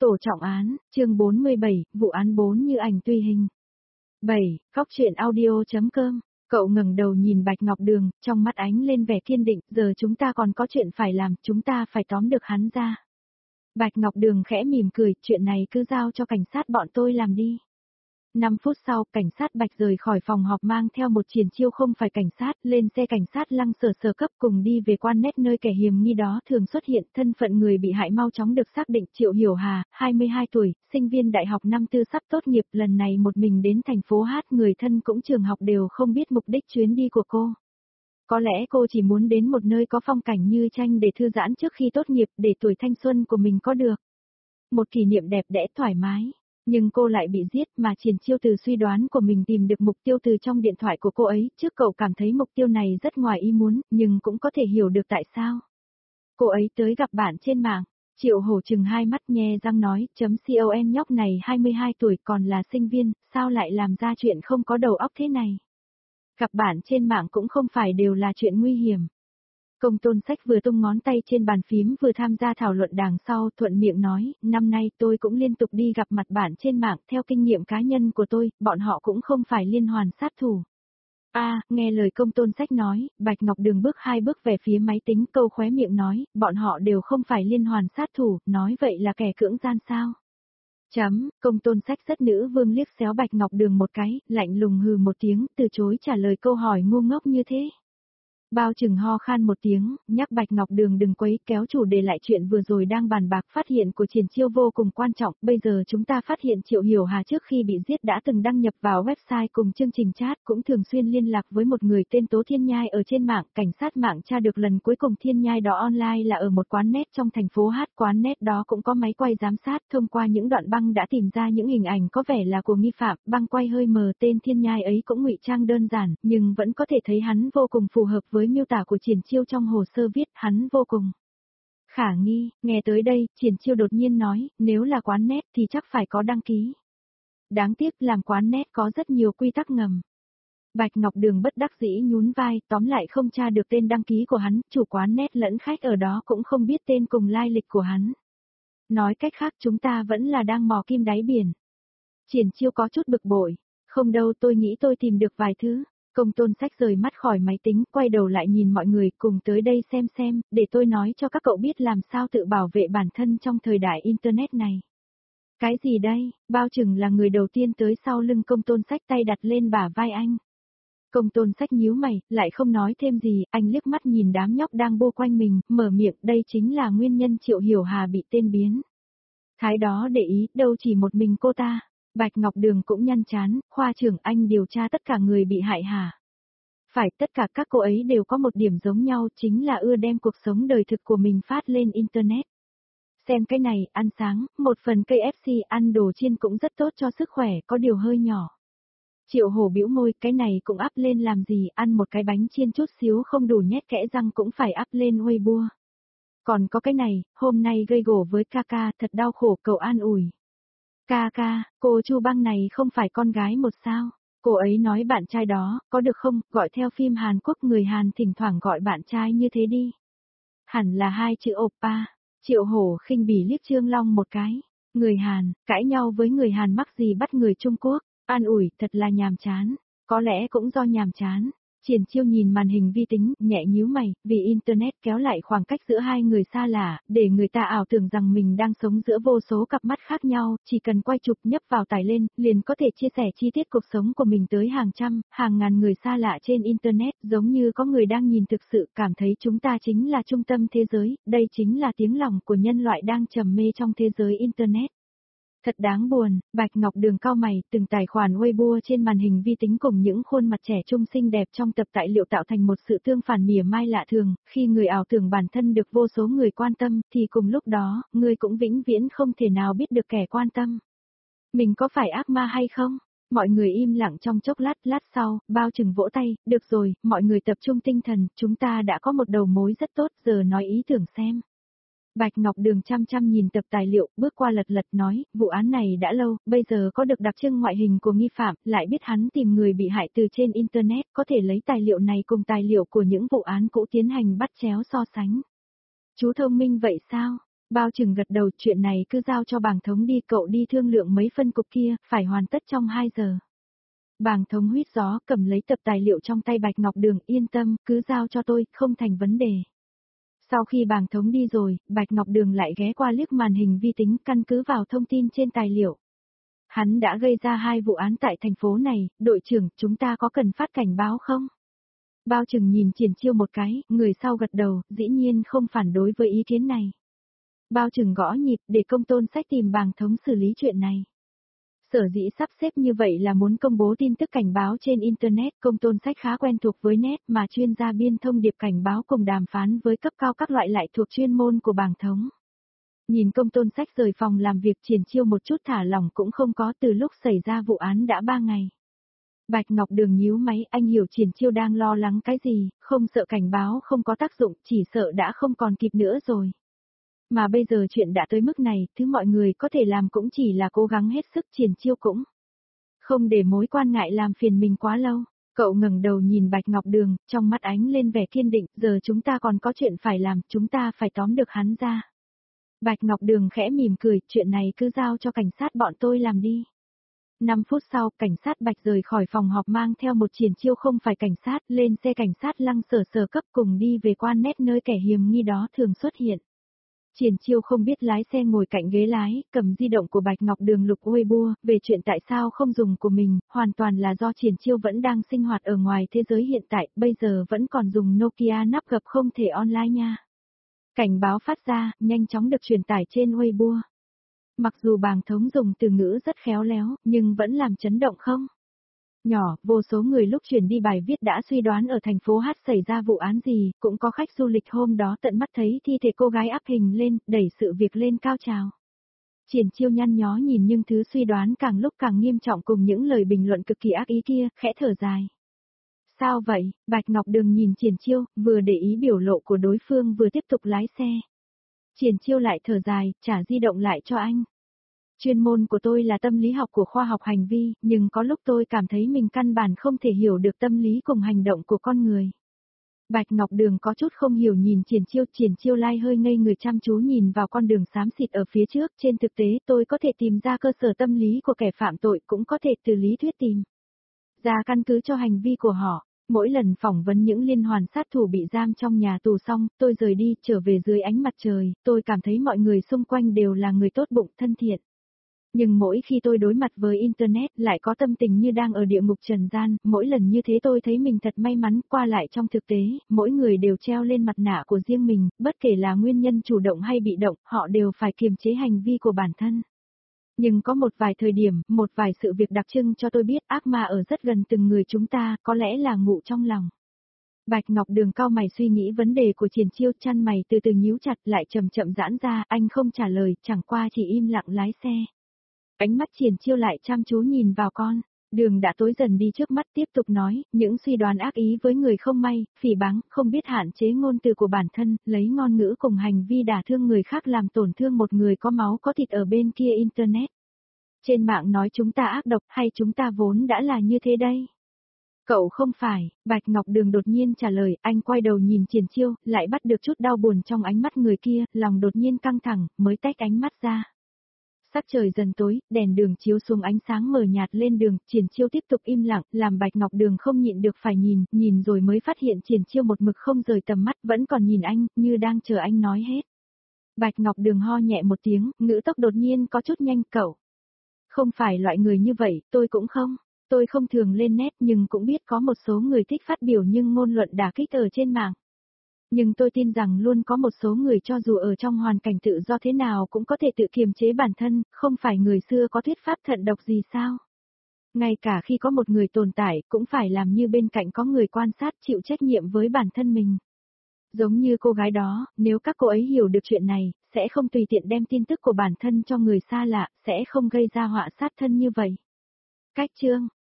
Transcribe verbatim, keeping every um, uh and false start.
Tổ trọng án, chương bốn mươi bảy, vụ án bốn như ảnh tùy hình. bảy. Góc truyện audio.com. Cậu ngẩng đầu nhìn Bạch Ngọc Đường, trong mắt ánh lên vẻ kiên định, giờ chúng ta còn có chuyện phải làm, chúng ta phải tóm được hắn ra. Bạch Ngọc Đường khẽ mỉm cười, chuyện này cứ giao cho cảnh sát bọn tôi làm đi. năm phút sau, cảnh sát Bạch rời khỏi phòng họp mang theo một triển chiêu không phải cảnh sát, lên xe cảnh sát Lăng Sở Sở cấp cùng đi về quan nét nơi kẻ hiểm nghi đó thường xuất hiện. Thân phận người bị hại mau chóng được xác định, Triệu Hiểu Hà, hai mươi hai tuổi, sinh viên đại học năm tư sắp tốt nghiệp, lần này một mình đến thành phố Hát, người thân cũng trường học đều không biết mục đích chuyến đi của cô. Có lẽ cô chỉ muốn đến một nơi có phong cảnh như tranh để thư giãn trước khi tốt nghiệp, để tuổi thanh xuân của mình có được một kỷ niệm đẹp đẽ thoải mái. Nhưng cô lại bị giết, mà triển chiêu từ suy đoán của mình tìm được mục tiêu từ trong điện thoại của cô ấy. Trước cậu cảm thấy mục tiêu này rất ngoài ý muốn, nhưng cũng có thể hiểu được tại sao. Cô ấy tới gặp bạn trên mạng. Triệu Hổ chừng hai mắt nhe răng nói, chấm con nhóc này hai mươi hai tuổi còn là sinh viên, sao lại làm ra chuyện không có đầu óc thế này. Gặp bạn trên mạng cũng không phải đều là chuyện nguy hiểm. Công Tôn Sách vừa tung ngón tay trên bàn phím vừa tham gia thảo luận đằng sau, thuận miệng nói, năm nay tôi cũng liên tục đi gặp mặt bạn trên mạng, theo kinh nghiệm cá nhân của tôi, bọn họ cũng không phải liên hoàn sát thủ. A, à, nghe lời Công Tôn Sách nói, Bạch Ngọc Đường bước hai bước về phía máy tính, câu khóe miệng nói, bọn họ đều không phải liên hoàn sát thủ, nói vậy là kẻ cưỡng gian sao? Chấm, Công Tôn Sách rất nữ vương liếc xéo Bạch Ngọc Đường một cái, lạnh lùng hừ một tiếng, từ chối trả lời câu hỏi ngu ngốc như thế. Bao Trừng ho khan một tiếng, nhắc Bạch Ngọc Đường đừng quấy, kéo chủ đề lại chuyện vừa rồi đang bàn bạc. Phát hiện của triển chiêu vô cùng quan trọng, bây giờ chúng ta phát hiện Triệu Hiểu Hà trước khi bị giết đã từng đăng nhập vào website cùng chương trình chat, cũng thường xuyên liên lạc với một người tên Tố Thiên Nhai ở trên mạng. Cảnh sát mạng tra được lần cuối cùng Thiên Nhai đó online là ở một quán net trong thành phố Hát, quán net đó cũng có máy quay giám sát, thông qua những đoạn băng đã tìm ra những hình ảnh có vẻ là của nghi phạm. Băng quay hơi mờ, tên Thiên Nhai ấy cũng ngụy trang đơn giản, nhưng vẫn có thể thấy hắn vô cùng phù hợp với miêu tả của triển chiêu trong hồ sơ viết, hắn vô cùng khả nghi. Nghe tới đây, triển chiêu đột nhiên nói, nếu là quán net thì chắc phải có đăng ký. Đáng tiếc làm quán net có rất nhiều quy tắc ngầm. Bạch Ngọc Đường bất đắc dĩ nhún vai, tóm lại không tra được tên đăng ký của hắn, chủ quán net lẫn khách ở đó cũng không biết tên cùng lai lịch của hắn. Nói cách khác chúng ta vẫn là đang mò kim đáy biển. Triển chiêu có chút bực bội, không đâu, tôi nghĩ tôi tìm được vài thứ. Công Tôn Sách rời mắt khỏi máy tính, quay đầu lại nhìn mọi người, cùng tới đây xem xem, để tôi nói cho các cậu biết làm sao tự bảo vệ bản thân trong thời đại Internet này. Cái gì đây? Bao Trừng là người đầu tiên tới sau lưng Công Tôn Sách, tay đặt lên bả vai anh. Công Tôn Sách nhíu mày, lại không nói thêm gì, anh liếc mắt nhìn đám nhóc đang bô quanh mình, mở miệng, đây chính là nguyên nhân Triệu Hiểu Hà bị tên biến. Thái đó để ý, đâu chỉ một mình cô ta. Bạch Ngọc Đường cũng nhăn chán, khoa trưởng anh điều tra tất cả người bị hại hả? Phải, tất cả các cô ấy đều có một điểm giống nhau, chính là ưa đem cuộc sống đời thực của mình phát lên Internet. Xem cái này, ăn sáng, một phần cây ép xê ăn đồ chiên cũng rất tốt cho sức khỏe, có điều hơi nhỏ. Triệu Hổ bĩu môi, cái này cũng up lên làm gì, ăn một cái bánh chiên chút xíu không đủ nhét kẽ răng cũng phải up lên Weibo. Còn có cái này, hôm nay gây gổ với ca ca, thật đau khổ, cậu an ủi. Ca ca, cô Chu Băng này không phải con gái một sao? Cô ấy nói bạn trai đó, có được không, gọi theo phim Hàn Quốc người Hàn thỉnh thoảng gọi bạn trai như thế đi. Hẳn là hai chữ oppa. Triệu Hổ khinh bỉ liếc Trương Long một cái. Người Hàn, cãi nhau với người Hàn mắc gì bắt người Trung Quốc, an ủi, thật là nhàm chán. Có lẽ cũng do nhàm chán. Triển chiêu nhìn màn hình vi tính, nhẹ nhíu mày, vì Internet kéo lại khoảng cách giữa hai người xa lạ, để người ta ảo tưởng rằng mình đang sống giữa vô số cặp mắt khác nhau, chỉ cần quay chụp nhấp vào tải lên, liền có thể chia sẻ chi tiết cuộc sống của mình tới hàng trăm, hàng ngàn người xa lạ trên Internet, giống như có người đang nhìn thực sự, cảm thấy chúng ta chính là trung tâm thế giới, đây chính là tiếng lòng của nhân loại đang trầm mê trong thế giới Internet. Thật đáng buồn, Bạch Ngọc Đường cau mày, từng tài khoản Weibo trên màn hình vi tính cùng những khuôn mặt trẻ trung xinh đẹp trong tập tài liệu tạo thành một sự tương phản mỉa mai lạ thường, khi người ảo tưởng bản thân được vô số người quan tâm, thì cùng lúc đó, người cũng vĩnh viễn không thể nào biết được kẻ quan tâm. Mình có phải ác ma hay không? Mọi người im lặng trong chốc lát, lát sau, Bao Trừng vỗ tay, được rồi, mọi người tập trung tinh thần, chúng ta đã có một đầu mối rất tốt, giờ nói ý tưởng xem. Bạch Ngọc Đường chăm chăm nhìn tập tài liệu, bước qua lật lật nói, vụ án này đã lâu, bây giờ có được đặc trưng ngoại hình của nghi phạm, lại biết hắn tìm người bị hại từ trên Internet, có thể lấy tài liệu này cùng tài liệu của những vụ án cũ tiến hành bắt chéo so sánh. Chú thông minh vậy sao? Bao Trừng gật đầu, chuyện này cứ giao cho Bàng Thống đi, cậu đi thương lượng mấy phân cục kia, phải hoàn tất trong hai giờ. Bàng Thống huýt gió, cầm lấy tập tài liệu trong tay Bạch Ngọc Đường, yên tâm, cứ giao cho tôi, không thành vấn đề. Sau khi Bàng Thống đi rồi, Bạch Ngọc Đường lại ghé qua liếc màn hình vi tính, căn cứ vào thông tin trên tài liệu. Hắn đã gây ra hai vụ án tại thành phố này, đội trưởng, chúng ta có cần phát cảnh báo không? Bao Trừng nhìn Triển Chiêu một cái, người sau gật đầu, dĩ nhiên không phản đối với ý kiến này. Bao Trừng gõ nhịp để Công Tôn Sách tìm Bàng Thống xử lý chuyện này. Sở dĩ sắp xếp như vậy là muốn công bố tin tức cảnh báo trên Internet. Công Tôn Sách khá quen thuộc với net mà chuyên gia biên thông điệp cảnh báo cùng đàm phán với cấp cao các loại lại thuộc chuyên môn của Bàng Thống. Nhìn Công Tôn Sách rời phòng làm việc, Triển Chiêu một chút thả lỏng cũng không có, từ lúc xảy ra vụ án đã ba ngày. Bạch Ngọc Đường nhíu máy, anh hiểu Triển Chiêu đang lo lắng cái gì, không sợ cảnh báo không có tác dụng, chỉ sợ đã không còn kịp nữa rồi. Mà bây giờ chuyện đã tới mức này, thứ mọi người có thể làm cũng chỉ là cố gắng hết sức. Triển Chiêu cũng không để mối quan ngại làm phiền mình quá lâu. Cậu ngẩng đầu nhìn Bạch Ngọc Đường, trong mắt ánh lên vẻ kiên định, giờ chúng ta còn có chuyện phải làm, chúng ta phải tóm được hắn ra. Bạch Ngọc Đường khẽ mỉm cười, chuyện này cứ giao cho cảnh sát bọn tôi làm đi. năm phút sau, cảnh sát Bạch rời khỏi phòng họp mang theo một Triển Chiêu không phải cảnh sát, lên xe cảnh sát Lăng Sở Sở cấp cùng đi về quan nét nơi kẻ hiểm nghi đó thường xuất hiện. Triển Chiêu không biết lái xe ngồi cạnh ghế lái, cầm di động của Bạch Ngọc Đường lục Weibo, về chuyện tại sao không dùng của mình, hoàn toàn là do Triển Chiêu vẫn đang sinh hoạt ở ngoài thế giới hiện tại, bây giờ vẫn còn dùng Nokia nắp gập không thể online nha. Cảnh báo phát ra, nhanh chóng được truyền tải trên Weibo. Mặc dù Bàng Thống dùng từ ngữ rất khéo léo, nhưng vẫn làm chấn động không? Nhỏ, vô số người lúc truyền đi bài viết đã suy đoán ở thành phố Hát xảy ra vụ án gì, cũng có khách du lịch hôm đó tận mắt thấy thi thể cô gái áp hình lên, đẩy sự việc lên cao trào. Triển Chiêu nhăn nhó nhìn nhưng thứ suy đoán càng lúc càng nghiêm trọng cùng những lời bình luận cực kỳ ác ý kia, khẽ thở dài. Sao vậy? Bạch Ngọc Đường nhìn Triển Chiêu, vừa để ý biểu lộ của đối phương vừa tiếp tục lái xe. Triển Chiêu lại thở dài, trả di động lại cho anh. Chuyên môn của tôi là tâm lý học của khoa học hành vi, nhưng có lúc tôi cảm thấy mình căn bản không thể hiểu được tâm lý cùng hành động của con người. Bạch Ngọc Đường có chút không hiểu nhìn Triển Chiêu, Triển Chiêu lai hơi ngây người chăm chú nhìn vào con đường xám xịt ở phía trước, trên thực tế tôi có thể tìm ra cơ sở tâm lý của kẻ phạm tội, cũng có thể từ lý thuyết tìm ra căn cứ cho hành vi của họ. Mỗi lần phỏng vấn những liên hoàn sát thủ bị giam trong nhà tù xong, tôi rời đi, trở về dưới ánh mặt trời, tôi cảm thấy mọi người xung quanh đều là người tốt bụng, thân thiện. Nhưng mỗi khi tôi đối mặt với Internet lại có tâm tình như đang ở địa ngục trần gian, mỗi lần như thế tôi thấy mình thật may mắn. Qua lại trong thực tế, mỗi người đều treo lên mặt nạ của riêng mình, bất kể là nguyên nhân chủ động hay bị động, họ đều phải kiềm chế hành vi của bản thân. Nhưng có một vài thời điểm, một vài sự việc đặc trưng cho tôi biết ác ma ở rất gần từng người chúng ta, có lẽ là ngụ trong lòng. Bạch Ngọc Đường cau mày suy nghĩ vấn đề của Triển Chiêu, chăn mày từ từ nhíu chặt lại chậm chậm giãn ra, anh không trả lời, chẳng qua chỉ im lặng lái xe. Ánh mắt Triển Chiêu lại chăm chú nhìn vào con, đường đã tối dần đi trước mắt, tiếp tục nói, những suy đoán ác ý với người không may, phỉ báng, không biết hạn chế ngôn từ của bản thân, lấy ngôn ngữ cùng hành vi đả thương người khác làm tổn thương một người có máu có thịt ở bên kia Internet. Trên mạng nói chúng ta ác độc hay chúng ta vốn đã là như thế đây? Cậu không phải, Bạch Ngọc Đường đột nhiên trả lời, anh quay đầu nhìn Triển Chiêu, lại bắt được chút đau buồn trong ánh mắt người kia, lòng đột nhiên căng thẳng, mới tách ánh mắt ra. Sắc trời dần tối, đèn đường chiếu xuống ánh sáng mờ nhạt lên đường, Triển Chiêu tiếp tục im lặng, làm Bạch Ngọc Đường không nhịn được phải nhìn, nhìn rồi mới phát hiện Triển Chiêu một mực không rời tầm mắt, vẫn còn nhìn anh, như đang chờ anh nói hết. Bạch Ngọc Đường ho nhẹ một tiếng, ngữ tốc đột nhiên có chút nhanh, cậu không phải loại người như vậy, tôi cũng không. Tôi không thường lên net nhưng cũng biết có một số người thích phát biểu nhưng ngôn luận đả kích ở trên mạng. Nhưng tôi tin rằng luôn có một số người cho dù ở trong hoàn cảnh tự do thế nào cũng có thể tự kiềm chế bản thân, không phải người xưa có thuyết pháp thận độc gì sao? Ngay cả khi có một người tồn tại cũng phải làm như bên cạnh có người quan sát, chịu trách nhiệm với bản thân mình. Giống như cô gái đó, nếu các cô ấy hiểu được chuyện này, sẽ không tùy tiện đem tin tức của bản thân cho người xa lạ, sẽ không gây ra họa sát thân như vậy. Cách chương